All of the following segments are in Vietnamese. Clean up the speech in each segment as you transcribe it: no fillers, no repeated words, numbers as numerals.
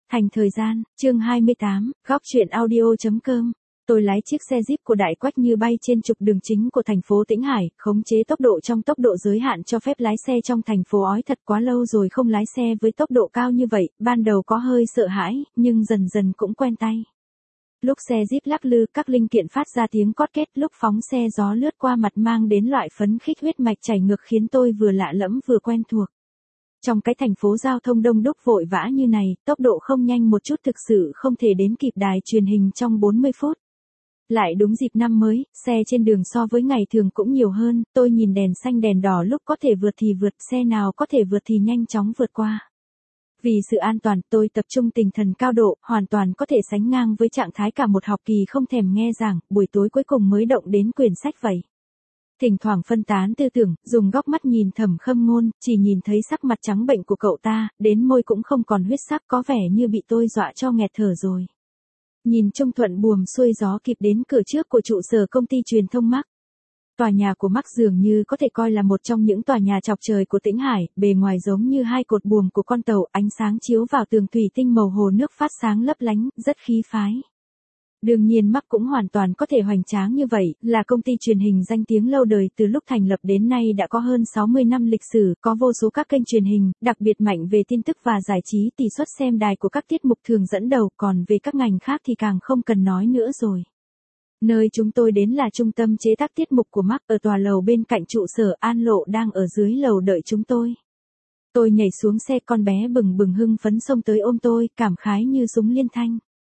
Thành thời gian, chương 28, góc truyện audio.com. Tôi lái chiếc xe Jeep của Đại Quách như bay trên trục đường chính của thành phố Tĩnh Hải, khống chế tốc độ trong tốc độ giới hạn cho phép lái xe trong thành phố. Ói thật quá lâu rồi không lái xe với tốc độ cao như vậy, ban đầu có hơi sợ hãi, nhưng dần dần cũng quen tay. Lúc xe Jeep lắc lư, các linh kiện phát ra tiếng cót két, lúc phóng xe gió lướt qua mặt mang đến loại phấn khích huyết mạch chảy ngược khiến tôi vừa lạ lẫm vừa quen thuộc. Trong cái thành phố giao thông đông đúc vội vã như này, tốc độ không nhanh một chút thực sự không thể đến kịp đài truyền hình trong 40 phút. Lại đúng dịp năm mới, xe trên đường so với ngày thường cũng nhiều hơn, tôi nhìn đèn xanh đèn đỏ lúc có thể vượt thì vượt, xe nào có thể vượt thì nhanh chóng vượt qua. Vì sự an toàn, tôi tập trung tinh thần cao độ, hoàn toàn có thể sánh ngang với trạng thái cả một học kỳ không thèm nghe giảng, buổi tối cuối cùng mới động đến quyển sách vậy. Thỉnh thoảng phân tán tư tưởng, dùng góc mắt nhìn Thẩm Khâm Ngôn, chỉ nhìn thấy sắc mặt trắng bệnh của cậu ta, đến môi cũng không còn huyết sắc, có vẻ như bị tôi dọa cho nghẹt thở rồi. Nhìn Trung Thuận buồm xuôi gió kịp đến cửa trước của trụ sở công ty truyền thông Mark. Tòa nhà của Mark dường như có thể coi là một trong những tòa nhà chọc trời của Tĩnh Hải, bề ngoài giống như hai cột buồm của con tàu, ánh sáng chiếu vào tường thủy tinh màu hồ nước phát sáng lấp lánh, rất khí phái. Đương nhiên Mark cũng hoàn toàn có thể hoành tráng như vậy, là công ty truyền hình danh tiếng lâu đời, từ lúc thành lập đến nay đã có hơn 60 năm lịch sử, có vô số các kênh truyền hình, đặc biệt mạnh về tin tức và giải trí, tỷ suất xem đài của các tiết mục thường dẫn đầu, còn về các ngành khác thì càng không cần nói nữa rồi. Nơi chúng tôi đến là trung tâm chế tác tiết mục của Mark ở tòa lầu bên cạnh trụ sở. An Lộ đang ở dưới lầu đợi chúng tôi. Tôi nhảy xuống xe, con bé bừng bừng hưng phấn xông tới ôm tôi, cảm khái như súng liên thanh.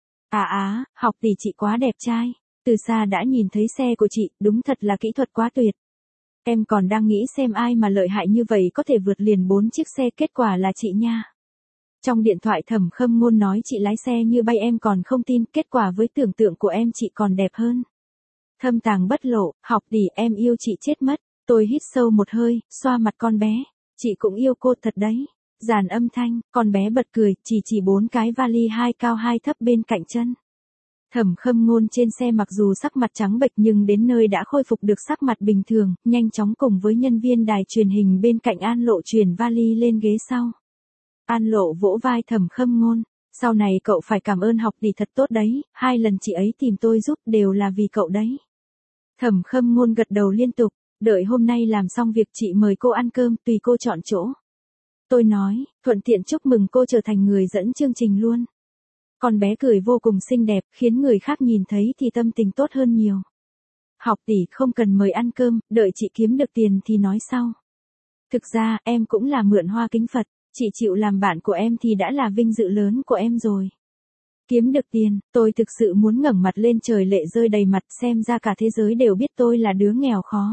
Học tỷ chị quá đẹp trai. Từ xa đã nhìn thấy xe của chị, đúng thật là kỹ thuật quá tuyệt. Em còn đang nghĩ xem ai mà lợi hại như vậy có thể vượt liền 4 chiếc xe, kết quả là chị nha. Trong điện thoại Thẩm Khâm Ngôn nói chị lái xe như bay, em còn không tin, kết quả với tưởng tượng của em chị còn đẹp hơn. Thâm tàng bất lộ, học tỷ em yêu chị chết mất. Tôi hít sâu một hơi, xoa mặt con bé. Chị cũng yêu cô thật đấy. Dàn âm thanh, con bé bật cười, chỉ 4 cái vali 2 cao 2 thấp bên cạnh chân. Thẩm Khâm Ngôn trên xe mặc dù sắc mặt trắng bệch nhưng đến nơi đã khôi phục được sắc mặt bình thường, nhanh chóng cùng với nhân viên đài truyền hình bên cạnh An Lộ chuyển vali lên ghế sau. An Lộ vỗ vai Thẩm Khâm Ngôn, sau này cậu phải cảm ơn học tỷ thật tốt đấy, 2 lần chị ấy tìm tôi giúp đều là vì cậu đấy. Thẩm Khâm Ngôn gật đầu liên tục, đợi hôm nay làm xong việc chị mời cô ăn cơm, tùy cô chọn chỗ. Tôi nói, thuận tiện chúc mừng cô trở thành người dẫn chương trình luôn. Con bé cười vô cùng xinh đẹp, khiến người khác nhìn thấy thì tâm tình tốt hơn nhiều. Học tỷ không cần mời ăn cơm, đợi chị kiếm được tiền thì nói sau. Thực ra, em cũng là mượn hoa kính Phật, chị chịu làm bạn của em thì đã là vinh dự lớn của em rồi. Kiếm được tiền, tôi thực sự muốn ngẩng mặt lên trời lệ rơi đầy mặt, xem ra cả thế giới đều biết tôi là đứa nghèo khó.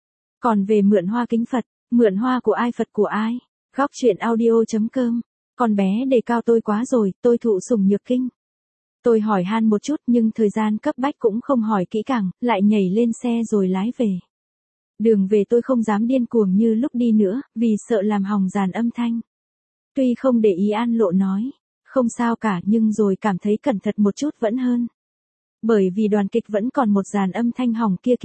Còn về mượn hoa kính Phật, mượn hoa của ai Phật của ai? Góc truyện audio.com. Con bé đề cao tôi quá rồi, tôi thụ sủng nhược kinh. Tôi hỏi han một chút nhưng thời gian cấp bách cũng không hỏi kỹ càng, lại nhảy lên xe rồi lái về. Đường về tôi không dám điên cuồng như lúc đi nữa, vì sợ làm hỏng dàn âm thanh. Tuy không để ý, An Lộ nói, không sao cả, nhưng rồi cảm thấy cẩn thận một chút vẫn hơn. Bởi vì đoàn kịch vẫn còn một dàn âm thanh hỏng kia.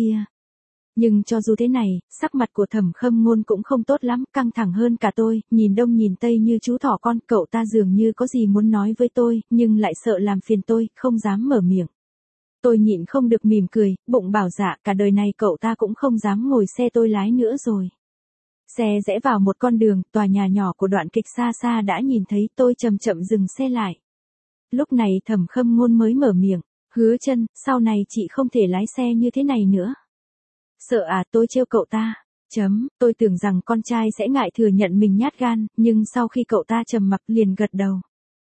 Nhưng cho dù thế này, sắc mặt của Thẩm Khâm Ngôn cũng không tốt lắm, căng thẳng hơn cả tôi, nhìn đông nhìn tây như chú thỏ con, cậu ta dường như có gì muốn nói với tôi, nhưng lại sợ làm phiền tôi, không dám mở miệng. Tôi nhịn không được mỉm cười, bụng bảo dạ, cả đời này cậu ta cũng không dám ngồi xe tôi lái nữa rồi. Xe rẽ vào một con đường, tòa nhà nhỏ của đoạn kịch xa xa đã nhìn thấy, tôi chậm chậm dừng xe lại. Lúc này Thẩm Khâm Ngôn mới mở miệng, Hứa Chân, sau này chị không thể lái xe như thế này nữa. Sợ à? Tôi trêu cậu ta. Tôi tưởng rằng con trai sẽ ngại thừa nhận mình nhát gan, nhưng sau khi cậu ta trầm mặc liền gật đầu.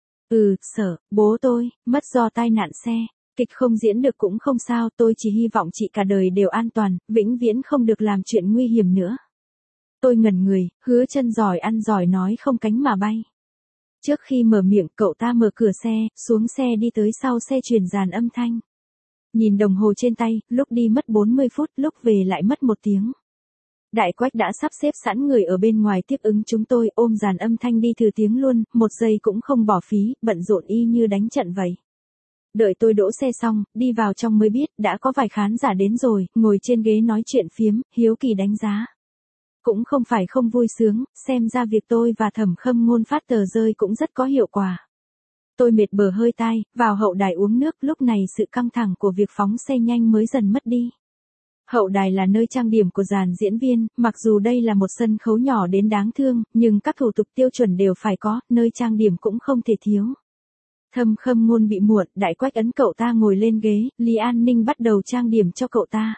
Sợ, bố tôi, mất do tai nạn xe. Kịch không diễn được cũng không sao, tôi chỉ hy vọng chị cả đời đều an toàn, vĩnh viễn không được làm chuyện nguy hiểm nữa. Tôi ngẩn người, Hứa Chân giỏi ăn giỏi nói không cánh mà bay. Trước khi mở miệng, cậu ta mở cửa xe, xuống xe đi tới sau xe truyền dàn âm thanh. Nhìn đồng hồ trên tay, lúc đi mất 40 phút, lúc về lại mất 1 tiếng. Đại Quách đã sắp xếp sẵn người ở bên ngoài tiếp ứng chúng tôi, ôm dàn âm thanh đi thử tiếng luôn, 1 giây cũng không bỏ phí, bận rộn y như đánh trận vậy. Đợi tôi đỗ xe xong, đi vào trong mới biết, đã có vài khán giả đến rồi, ngồi trên ghế nói chuyện phiếm, hiếu kỳ đánh giá. Cũng không phải không vui sướng, xem ra việc tôi và Thẩm Khâm Ngôn phát tờ rơi cũng rất có hiệu quả. Tôi mệt bờ hơi tai, vào hậu đài uống nước, lúc này sự căng thẳng của việc phóng xe nhanh mới dần mất đi. Hậu đài là nơi trang điểm của dàn diễn viên, mặc dù đây là một sân khấu nhỏ đến đáng thương, nhưng các thủ tục tiêu chuẩn đều phải có, nơi trang điểm cũng không thể thiếu. Thầm Khâm Ngôn bị muộn, Đại Quách ấn cậu ta ngồi lên ghế, Lý An Ninh bắt đầu trang điểm cho cậu ta.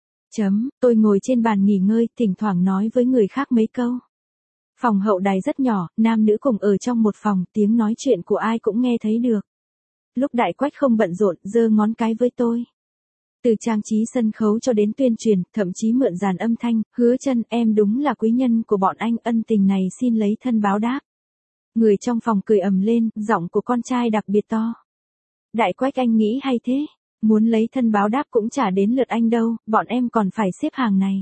Tôi ngồi trên bàn nghỉ ngơi, thỉnh thoảng nói với người khác mấy câu. Phòng hậu đài rất nhỏ, nam nữ cùng ở trong một phòng, tiếng nói chuyện của ai cũng nghe thấy được. Lúc Đại Quách không bận rộn, giơ ngón cái với tôi. Từ trang trí sân khấu cho đến tuyên truyền, thậm chí mượn dàn âm thanh, Hứa Chân, em đúng là quý nhân của bọn anh, ân tình này xin lấy thân báo đáp. Người trong phòng cười ầm lên, giọng của con trai đặc biệt to. Đại Quách anh nghĩ hay thế, muốn lấy thân báo đáp cũng chả đến lượt anh đâu, bọn em còn phải xếp hàng này.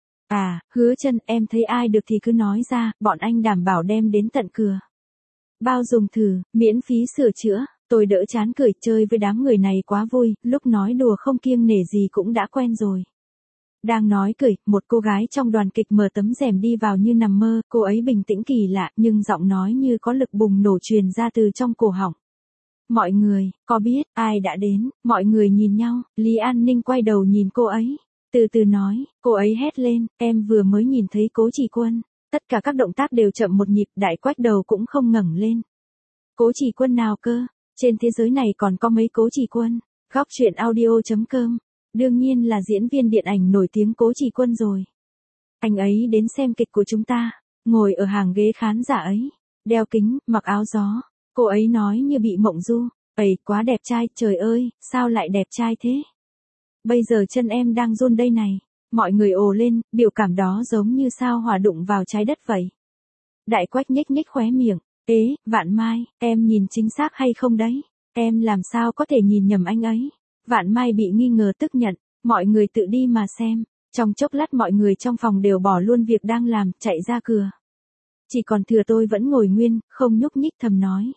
À, Hứa Chân, em thấy ai được thì cứ nói ra, bọn anh đảm bảo đem đến tận cửa. Bao dùng thử, miễn phí sửa chữa. Tôi đỡ chán cười, chơi với đám người này quá vui, lúc nói đùa không kiêng nể gì cũng đã quen rồi. Đang nói cười, một cô gái trong đoàn kịch mở tấm rèm đi vào như nằm mơ, cô ấy bình tĩnh kỳ lạ, nhưng giọng nói như có lực bùng nổ truyền ra từ trong cổ họng. Mọi người, có biết ai đã đến? Mọi người nhìn nhau, Lý An Ninh quay đầu nhìn cô ấy. Từ từ nói, cô ấy hét lên, em vừa mới nhìn thấy Cố Chỉ Quân. Tất cả các động tác đều chậm một nhịp, Đại Quách đầu cũng không ngẩng lên. Cố Chỉ Quân nào cơ? Trên thế giới này còn có mấy Cố Chỉ Quân? Góc truyện audio.com. Đương nhiên là diễn viên điện ảnh nổi tiếng Cố Chỉ Quân rồi. Anh ấy đến xem kịch của chúng ta, ngồi ở hàng ghế khán giả ấy, đeo kính, mặc áo gió. Cô ấy nói như bị mộng du, "Ây, quá đẹp trai, trời ơi, sao lại đẹp trai thế? Bây giờ chân em đang run đây này." Mọi người ồ lên, biểu cảm đó giống như sao hỏa đụng vào trái đất vậy. Đại Quách nhếch nhếch khóe miệng, "Ế, Vạn Mai, em nhìn chính xác hay không đấy? Em làm sao có thể nhìn nhầm anh ấy?" Vạn Mai bị nghi ngờ tức giận, "Mọi người tự đi mà xem." Trong chốc lát mọi người trong phòng đều bỏ luôn việc đang làm, chạy ra cửa. Chỉ còn thừa tôi vẫn ngồi nguyên, không nhúc nhích, thầm nói.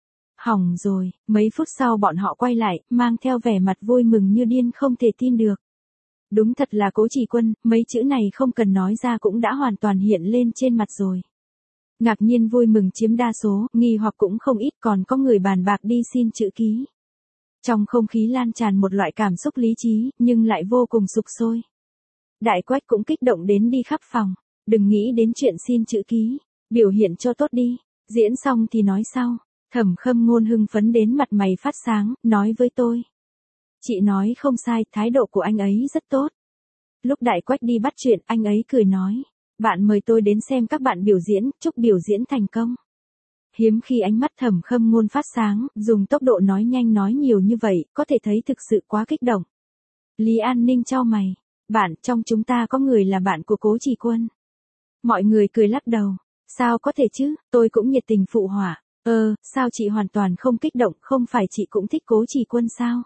Hỏng rồi, mấy phút sau bọn họ quay lại, mang theo vẻ mặt vui mừng như điên không thể tin được. Đúng thật là Cố Chỉ Quân, mấy chữ này không cần nói ra cũng đã hoàn toàn hiện lên trên mặt rồi. Ngạc nhiên vui mừng chiếm đa số, nghi hoặc cũng không ít, còn có người bàn bạc đi xin chữ ký. Trong không khí lan tràn một loại cảm xúc lý trí, nhưng lại vô cùng sục sôi. Đại Quách cũng kích động đến đi khắp phòng. Đừng nghĩ đến chuyện xin chữ ký, biểu hiện cho tốt đi, diễn xong thì nói sau. Thẩm Khâm Ngôn hưng phấn đến mặt mày phát sáng, nói với tôi. Chị nói không sai, thái độ của anh ấy rất tốt. Lúc Đại Quách đi bắt chuyện, anh ấy cười nói. Bạn mời tôi đến xem các bạn biểu diễn, chúc biểu diễn thành công. Hiếm khi ánh mắt Thẩm Khâm Ngôn phát sáng, dùng tốc độ nói nhanh nói nhiều như vậy, có thể thấy thực sự quá kích động. Lý An Ninh chau mày. Bạn, trong chúng ta có người là bạn của Cố Chỉ Quân. Mọi người cười lắc đầu. Sao có thể chứ, tôi cũng nhiệt tình phụ họa. Sao chị hoàn toàn không kích động, không phải chị cũng thích Cố Chỉ Quân sao?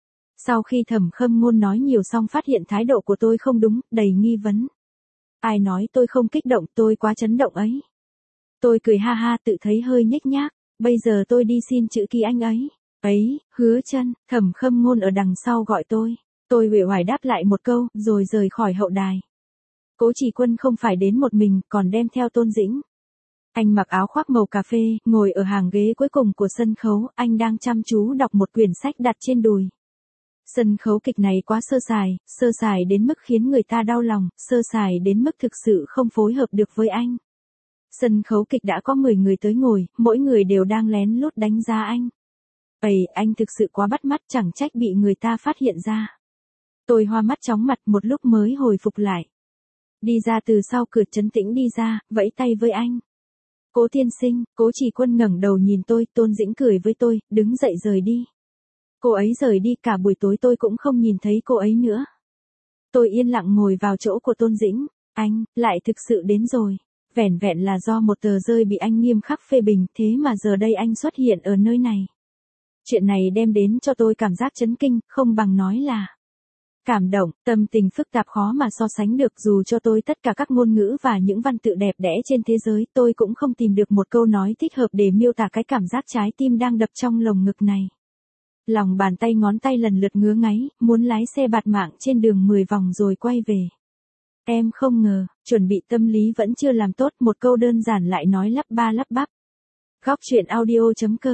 Sau khi Thẩm Khâm Ngôn nói nhiều xong phát hiện thái độ của tôi không đúng, đầy nghi vấn. Ai nói tôi không kích động, tôi quá chấn động ấy. Tôi cười ha ha tự thấy hơi nhếch nhác, bây giờ tôi đi xin chữ ký anh ấy. Ấy, Hứa Chân, Thẩm Khâm Ngôn ở đằng sau gọi tôi. Tôi uể oải đáp lại một câu, rồi rời khỏi hậu đài. Cố Chỉ Quân không phải đến một mình, còn đem theo Tôn Dĩnh. Anh mặc áo khoác màu cà phê, ngồi ở hàng ghế cuối cùng của sân khấu, anh đang chăm chú đọc một quyển sách đặt trên đùi. Sân khấu kịch này quá sơ sài đến mức khiến người ta đau lòng, sơ sài đến mức thực sự không phối hợp được với anh. Sân khấu kịch đã có 10 người tới ngồi, mỗi người đều đang lén lút đánh giá anh. Ây, anh thực sự quá bắt mắt, chẳng trách bị người ta phát hiện ra. Tôi hoa mắt chóng mặt một lúc mới hồi phục lại. Đi ra từ sau cửa, trấn tĩnh đi ra, vẫy tay với anh. Cố tiên sinh, Cố Chỉ Quân ngẩng đầu nhìn tôi, Tôn Dĩnh cười với tôi, đứng dậy rời đi. Cô ấy rời đi, cả buổi tối tôi cũng không nhìn thấy cô ấy nữa. Tôi yên lặng ngồi vào chỗ của Tôn Dĩnh. Anh, lại thực sự đến rồi. Vẻn vẹn là do một tờ rơi bị anh nghiêm khắc phê bình, thế mà giờ đây anh xuất hiện ở nơi này. Chuyện này đem đến cho tôi cảm giác chấn kinh, không bằng nói là cảm động, tâm tình phức tạp khó mà so sánh được. Dù cho tôi tất cả các ngôn ngữ và những văn tự đẹp đẽ trên thế giới, tôi cũng không tìm được một câu nói thích hợp để miêu tả cái cảm giác trái tim đang đập trong lồng ngực này. Lòng bàn tay ngón tay lần lượt ngứa ngáy, muốn lái xe bạt mạng trên đường 10 vòng rồi quay về. Em không ngờ, chuẩn bị tâm lý vẫn chưa làm tốt, một câu đơn giản lại nói lắp ba lắp bắp. Góc truyện audio.com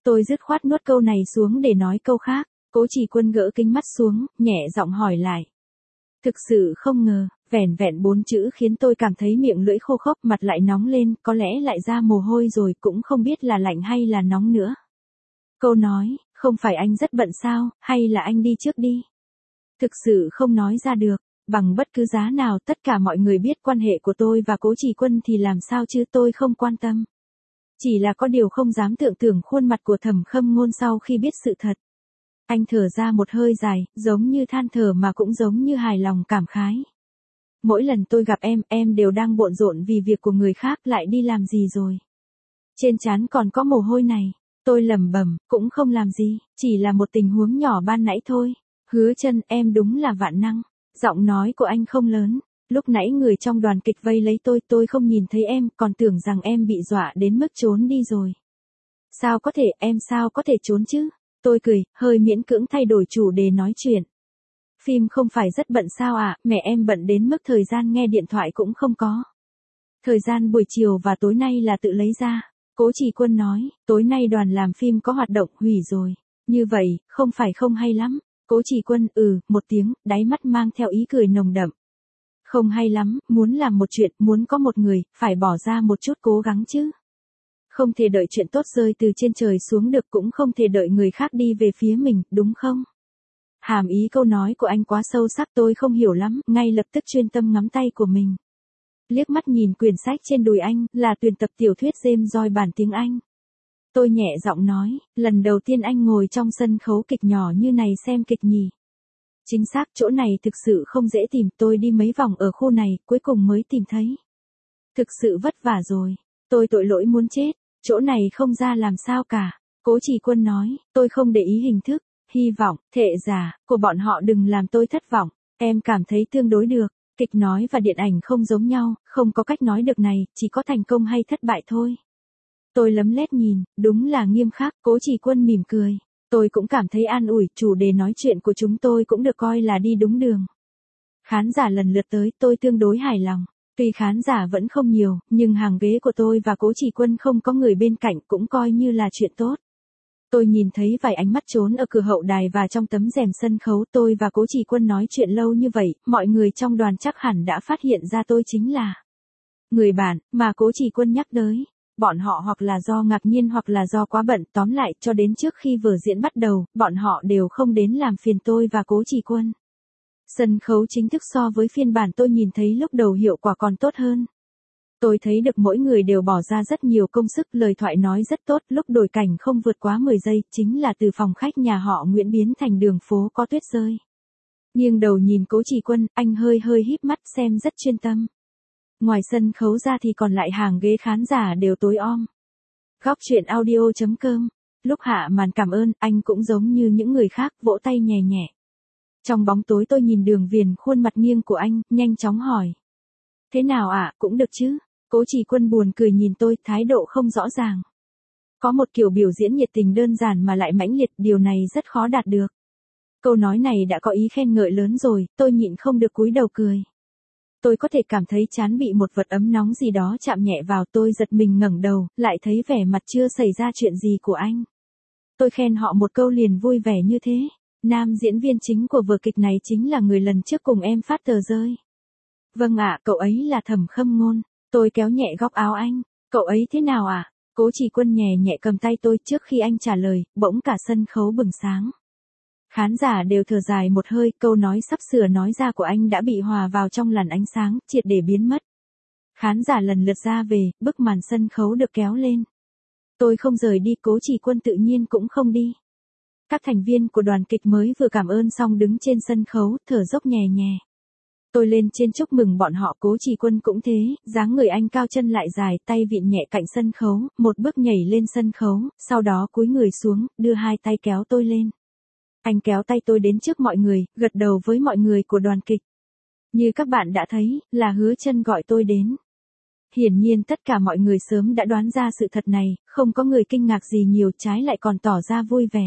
Tôi dứt khoát nuốt câu này xuống để nói câu khác. Cố Chỉ Quân gỡ kính mắt xuống, nhẹ giọng hỏi lại. Thực sự không ngờ, vẻn vẹn 4 chữ khiến tôi cảm thấy miệng lưỡi khô khốc, mặt lại nóng lên, có lẽ lại ra mồ hôi rồi, cũng không biết là lạnh hay là nóng nữa. Câu nói, không phải anh rất bận sao, hay là anh đi trước đi. Thực sự không nói ra được, bằng bất cứ giá nào tất cả mọi người biết quan hệ của tôi và Cố Chỉ Quân thì làm sao chứ, tôi không quan tâm. Chỉ là có điều không dám tưởng tượng khuôn mặt của Thẩm Khâm Ngôn sau khi biết sự thật. Anh thở ra một hơi dài, giống như than thở mà cũng giống như hài lòng cảm khái. Mỗi lần tôi gặp em đều đang bộn rộn vì việc của người khác, lại đi làm gì rồi. Trên trán còn có mồ hôi này. Tôi lẩm bẩm, cũng không làm gì, chỉ là một tình huống nhỏ ban nãy thôi. Hứa Chân, em đúng là vạn năng. Giọng nói của anh không lớn. Lúc nãy người trong đoàn kịch vây lấy tôi không nhìn thấy em, còn tưởng rằng em bị dọa đến mức trốn đi rồi. Sao có thể, em sao có thể trốn chứ? Tôi cười, hơi miễn cưỡng thay đổi chủ đề nói chuyện. Phim không phải rất bận sao ạ, mẹ em bận đến mức thời gian nghe điện thoại cũng không có. Thời gian buổi chiều và tối nay là tự lấy ra. Cố Chỉ Quân nói, tối nay đoàn làm phim có hoạt động hủy rồi. Như vậy, không phải không hay lắm. Cố Chỉ Quân, một tiếng, đáy mắt mang theo ý cười nồng đậm. Không hay lắm, muốn làm một chuyện, muốn có một người, phải bỏ ra một chút cố gắng chứ. Không thể đợi chuyện tốt rơi từ trên trời xuống được, cũng không thể đợi người khác đi về phía mình, đúng không? Hàm ý câu nói của anh quá sâu sắc, tôi không hiểu lắm, ngay lập tức chuyên tâm ngắm tay của mình. Liếc mắt nhìn quyển sách trên đùi anh, là tuyển tập tiểu thuyết James Joyce bản tiếng Anh. Tôi nhẹ giọng nói, lần đầu tiên anh ngồi trong sân khấu kịch nhỏ như này xem kịch nhỉ. Chính xác, chỗ này thực sự không dễ tìm, tôi đi mấy vòng ở khu này, cuối cùng mới tìm thấy. Thực sự vất vả rồi, tôi tội lỗi muốn chết, chỗ này không ra làm sao cả. Cố Chỉ Quân nói, tôi không để ý hình thức, hy vọng, thệ giả, của bọn họ đừng làm tôi thất vọng, em cảm thấy tương đối được. Kịch nói và điện ảnh không giống nhau, không có cách nói được này, chỉ có thành công hay thất bại thôi. Tôi lấm lét nhìn, đúng là nghiêm khắc. Cố Chỉ Quân mỉm cười. Tôi cũng cảm thấy an ủi, chủ đề nói chuyện của chúng tôi cũng được coi là đi đúng đường. Khán giả lần lượt tới, tôi tương đối hài lòng. Tuy khán giả vẫn không nhiều, nhưng hàng ghế của tôi và Cố Chỉ Quân không có người bên cạnh cũng coi như là chuyện tốt. Tôi nhìn thấy vài ánh mắt trốn ở cửa hậu đài và trong tấm rèm sân khấu. Tôi và Cố Chỉ Quân nói chuyện lâu như vậy, mọi người trong đoàn chắc hẳn đã phát hiện ra tôi chính là người bạn mà Cố Chỉ Quân nhắc tới. Bọn họ hoặc là do ngạc nhiên hoặc là do quá bận, tóm lại, cho đến trước khi vở diễn bắt đầu, bọn họ đều không đến làm phiền tôi và Cố Chỉ Quân. Sân khấu chính thức so với phiên bản tôi nhìn thấy lúc đầu hiệu quả còn tốt hơn. Tôi thấy được mỗi người đều bỏ ra rất nhiều công sức, lời thoại nói rất tốt, lúc đổi cảnh không vượt quá 10 giây, chính là từ phòng khách nhà họ Nguyễn biến thành đường phố có tuyết rơi. Nghiêng đầu nhìn Cố Chỉ Quân, anh hơi híp mắt xem rất chuyên tâm. Ngoài sân khấu ra thì còn lại hàng ghế khán giả đều tối om. Góc truyện audio.com. Lúc hạ màn cảm ơn, anh cũng giống như những người khác, vỗ tay nhẹ nhẹ. Trong bóng tối tôi nhìn Đường Viền, khuôn mặt nghiêng của anh, nhanh chóng hỏi. Thế nào ạ, cũng được chứ? Cố Chỉ Quân buồn cười nhìn tôi, thái độ không rõ ràng. Có một kiểu biểu diễn nhiệt tình đơn giản mà lại mãnh liệt, điều này rất khó đạt được. Câu nói này đã có ý khen ngợi lớn rồi, tôi nhịn không được cúi đầu cười. Tôi có thể cảm thấy trán bị một vật ấm nóng gì đó chạm nhẹ vào, tôi giật mình ngẩng đầu, lại thấy vẻ mặt chưa xảy ra chuyện gì của anh. Tôi khen họ một câu liền vui vẻ như thế. Nam diễn viên chính của vở kịch này chính là người lần trước cùng em phát tờ rơi. Vâng ạ, cậu ấy là Thẩm Khâm Ngôn. Tôi kéo nhẹ góc áo anh. Cậu ấy thế nào ạ? Cố Chỉ Quân nhẹ nhẹ cầm tay tôi, trước khi anh trả lời, bỗng cả sân khấu bừng sáng. Khán giả đều thở dài một hơi, câu nói sắp sửa nói ra của anh đã bị hòa vào trong làn ánh sáng, triệt để biến mất. Khán giả lần lượt ra về, bức màn sân khấu được kéo lên. Tôi không rời đi, Cố Chỉ Quân tự nhiên cũng không đi. Các thành viên của đoàn kịch mới vừa cảm ơn xong đứng trên sân khấu, thở dốc nhẹ nhẹ. Tôi lên trên chúc mừng bọn họ, Cố Chỉ Quân cũng thế, dáng người anh cao chân lại dài, tay vịn nhẹ cạnh sân khấu, một bước nhảy lên sân khấu, sau đó cúi người xuống, đưa hai tay kéo tôi lên. Anh kéo tay tôi đến trước mọi người, gật đầu với mọi người của đoàn kịch. Như các bạn đã thấy, là Hứa Chân gọi tôi đến. Hiển nhiên tất cả mọi người sớm đã đoán ra sự thật này, không có người kinh ngạc gì nhiều, trái lại còn tỏ ra vui vẻ.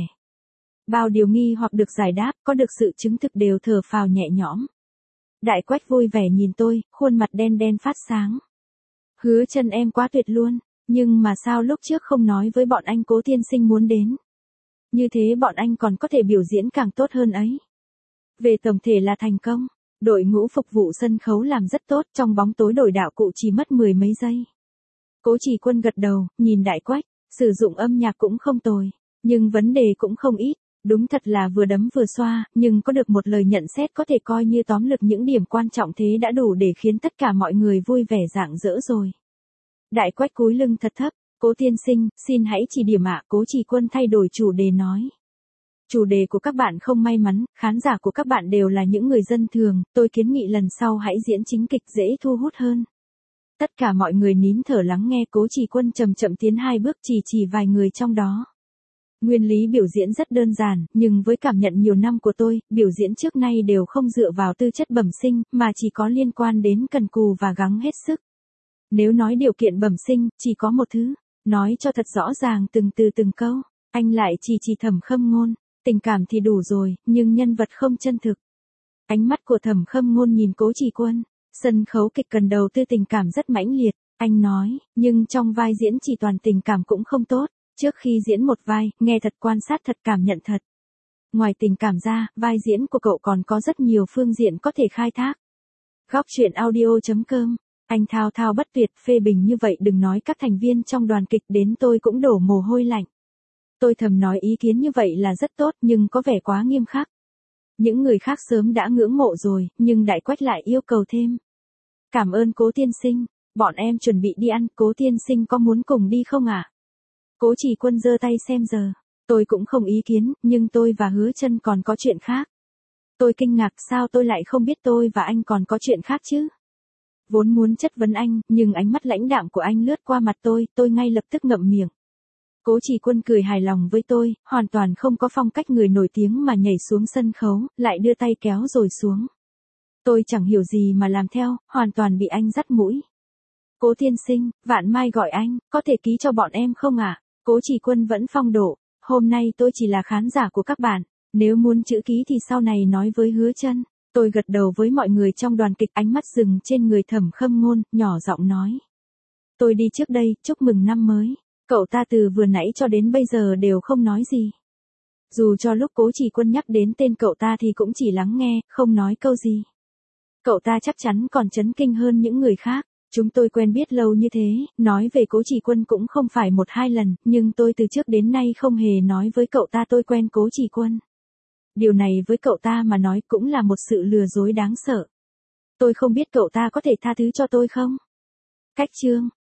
Bao điều nghi hoặc được giải đáp, có được sự chứng thực đều thở phào nhẹ nhõm. Đại Quách vui vẻ nhìn tôi, khuôn mặt đen đen phát sáng. Hứa Chân em quá tuyệt luôn. Nhưng mà sao lúc trước không nói với bọn anh Cố tiên sinh muốn đến? Như thế bọn anh còn có thể biểu diễn càng tốt hơn ấy. Về tổng thể là thành công. Đội ngũ phục vụ sân khấu làm rất tốt, trong bóng tối đổi đạo cụ chỉ mất 10 mấy giây. Cố Chỉ Quân gật đầu, nhìn Đại Quách, sử dụng âm nhạc cũng không tồi, nhưng vấn đề cũng không ít. Đúng thật là vừa đấm vừa xoa, nhưng có được một lời nhận xét có thể coi như tóm lược những điểm quan trọng thế đã đủ để khiến tất cả mọi người vui vẻ rạng rỡ rồi. Đại Quách cúi lưng thật thấp, Cố tiên sinh, xin hãy chỉ điểm ạ. Cố Chỉ Quân thay đổi chủ đề nói. Chủ đề của các bạn không may mắn, khán giả của các bạn đều là những người dân thường, tôi kiến nghị lần sau hãy diễn chính kịch dễ thu hút hơn. Tất cả mọi người nín thở lắng nghe. Cố Chỉ Quân chậm chậm tiến 2 bước chỉ vài người trong đó. Nguyên lý biểu diễn rất đơn giản, nhưng với cảm nhận nhiều năm của tôi, biểu diễn trước nay đều không dựa vào tư chất bẩm sinh, mà chỉ có liên quan đến cần cù và gắng hết sức. Nếu nói điều kiện bẩm sinh, chỉ có một thứ, nói cho thật rõ ràng từng từ từng câu, anh lại chỉ Thẩm Khâm Ngôn, tình cảm thì đủ rồi, nhưng nhân vật không chân thực. Ánh mắt của Thẩm Khâm Ngôn nhìn Cố Chỉ Quân, sân khấu kịch cần đầu tư tình cảm rất mãnh liệt, anh nói, nhưng trong vai diễn chỉ toàn tình cảm cũng không tốt. Trước khi diễn một vai, nghe thật, quan sát thật, cảm nhận thật. Ngoài tình cảm ra, vai diễn của cậu còn có rất nhiều phương diện có thể khai thác. Góc truyện audio.com. Anh thao thao bất tuyệt phê bình như vậy, đừng nói các thành viên trong đoàn kịch, đến tôi cũng đổ mồ hôi lạnh. Tôi thầm nói ý kiến như vậy là rất tốt, nhưng có vẻ quá nghiêm khắc. Những người khác sớm đã ngưỡng mộ rồi, nhưng Đại Quách lại yêu cầu thêm. Cảm ơn Cố tiên sinh, bọn em chuẩn bị đi ăn, Cố tiên sinh có muốn cùng đi không ạ? Cố Chỉ Quân giơ tay xem giờ. Tôi cũng không ý kiến, nhưng tôi và Hứa Chân còn có chuyện khác. Tôi kinh ngạc, sao tôi lại không biết tôi và anh còn có chuyện khác chứ? Vốn muốn chất vấn anh, nhưng ánh mắt lãnh đạm của anh lướt qua mặt tôi ngay lập tức ngậm miệng. Cố Chỉ Quân cười hài lòng với tôi, hoàn toàn không có phong cách người nổi tiếng mà nhảy xuống sân khấu, lại đưa tay kéo rồi xuống. Tôi chẳng hiểu gì mà làm theo, hoàn toàn bị anh dắt mũi. Cố tiên sinh, vạn mai gọi anh, có thể ký cho bọn em không ạ? Cố Chỉ Quân vẫn phong độ, hôm nay tôi chỉ là khán giả của các bạn, nếu muốn chữ ký thì sau này nói với Hứa Chân. Tôi gật đầu với mọi người trong đoàn kịch, ánh mắt dừng trên người Thẩm Khâm Ngôn, nhỏ giọng nói. Tôi đi trước đây, chúc mừng năm mới. Cậu ta từ vừa nãy cho đến bây giờ đều không nói gì. Dù cho lúc Cố Chỉ Quân nhắc đến tên cậu ta thì cũng chỉ lắng nghe, không nói câu gì. Cậu ta chắc chắn còn chấn kinh hơn những người khác. Chúng tôi quen biết lâu như thế, nói về Cố Chỉ Quân cũng không phải 1-2 lần, nhưng tôi từ trước đến nay không hề nói với cậu ta tôi quen Cố Chỉ Quân. Điều này với cậu ta mà nói cũng là một sự lừa dối đáng sợ. Tôi không biết cậu ta có thể tha thứ cho tôi không? Cách chương